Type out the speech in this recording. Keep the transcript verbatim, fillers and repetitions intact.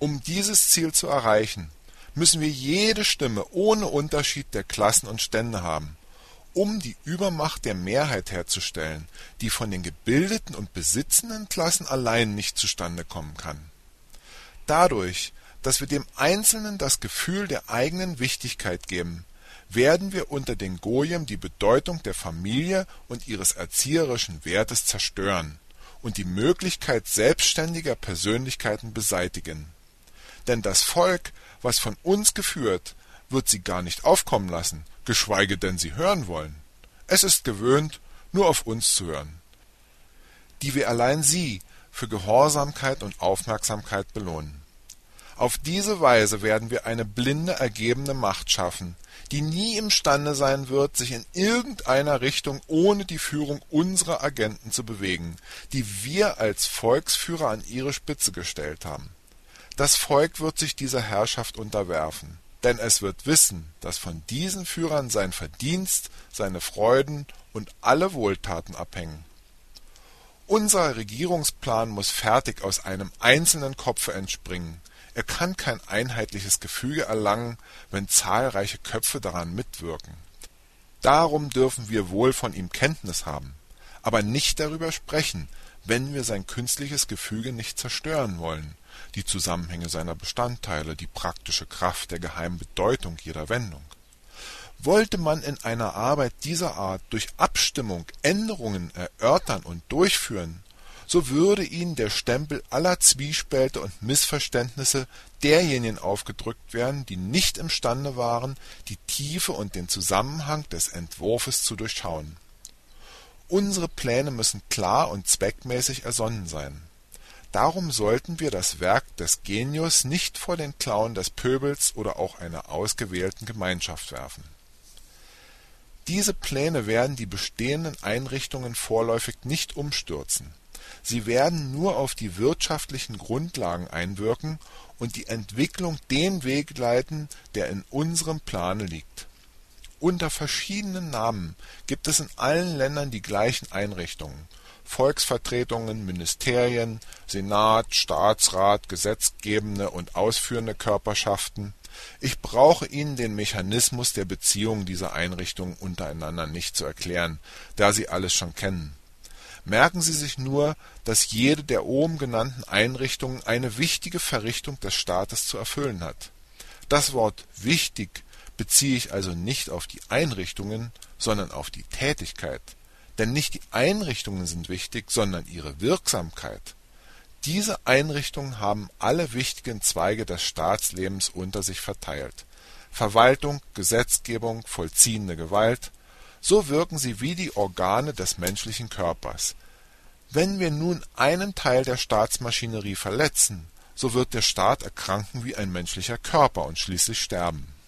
Um dieses Ziel zu erreichen, müssen wir jede Stimme ohne Unterschied der Klassen und Stände haben, um die Übermacht der Mehrheit herzustellen, die von den gebildeten und besitzenden Klassen allein nicht zustande kommen kann. Dadurch, dass wir dem Einzelnen das Gefühl der eigenen Wichtigkeit geben, werden wir unter den Goyim die Bedeutung der Familie und ihres erzieherischen Wertes zerstören und die Möglichkeit selbstständiger Persönlichkeiten beseitigen. Denn das Volk, was von uns geführt, wird sie gar nicht aufkommen lassen, geschweige denn sie hören wollen. Es ist gewöhnt, nur auf uns zu hören, die wir allein sie für Gehorsamkeit und Aufmerksamkeit belohnen. Auf diese Weise werden wir eine blinde, ergebene Macht schaffen, die nie imstande sein wird, sich in irgendeiner Richtung ohne die Führung unserer Agenten zu bewegen, die wir als Volksführer an ihre Spitze gestellt haben. Das Volk wird sich dieser Herrschaft unterwerfen, denn es wird wissen, dass von diesen Führern sein Verdienst, seine Freuden und alle Wohltaten abhängen. Unser Regierungsplan muss fertig aus einem einzelnen Kopfe entspringen. Er kann kein einheitliches Gefüge erlangen, wenn zahlreiche Köpfe daran mitwirken. Darum dürfen wir wohl von ihm Kenntnis haben, aber nicht darüber sprechen, wenn wir sein künstliches Gefüge nicht zerstören wollen, die Zusammenhänge seiner Bestandteile, die praktische Kraft der geheimen Bedeutung jeder Wendung. Wollte man in einer Arbeit dieser Art durch Abstimmung Änderungen erörtern und durchführen, so würde ihnen der Stempel aller Zwiespälte und Missverständnisse derjenigen aufgedrückt werden, die nicht imstande waren, die Tiefe und den Zusammenhang des Entwurfes zu durchschauen. Unsere Pläne müssen klar und zweckmäßig ersonnen sein. Darum sollten wir das Werk des Genius nicht vor den Klauen des Pöbels oder auch einer ausgewählten Gemeinschaft werfen. Diese Pläne werden die bestehenden Einrichtungen vorläufig nicht umstürzen. Sie werden nur auf die wirtschaftlichen Grundlagen einwirken und die Entwicklung den Weg leiten, der in unserem Plane liegt. Unter verschiedenen Namen gibt es in allen Ländern die gleichen Einrichtungen: Volksvertretungen, Ministerien, Senat, Staatsrat, gesetzgebende und ausführende Körperschaften. Ich brauche Ihnen den Mechanismus der Beziehung dieser Einrichtungen untereinander nicht zu erklären, da Sie alles schon kennen. Merken Sie sich nur, dass jede der oben genannten Einrichtungen eine wichtige Verrichtung des Staates zu erfüllen hat. Das Wort wichtig beziehe ich also nicht auf die Einrichtungen, sondern auf die Tätigkeit. Denn nicht die Einrichtungen sind wichtig, sondern ihre Wirksamkeit. Diese Einrichtungen haben alle wichtigen Zweige des Staatslebens unter sich verteilt: Verwaltung, Gesetzgebung, vollziehende Gewalt. So wirken sie wie die Organe des menschlichen Körpers. Wenn wir nun einen Teil der Staatsmaschinerie verletzen, so wird der Staat erkranken wie ein menschlicher Körper und schließlich sterben.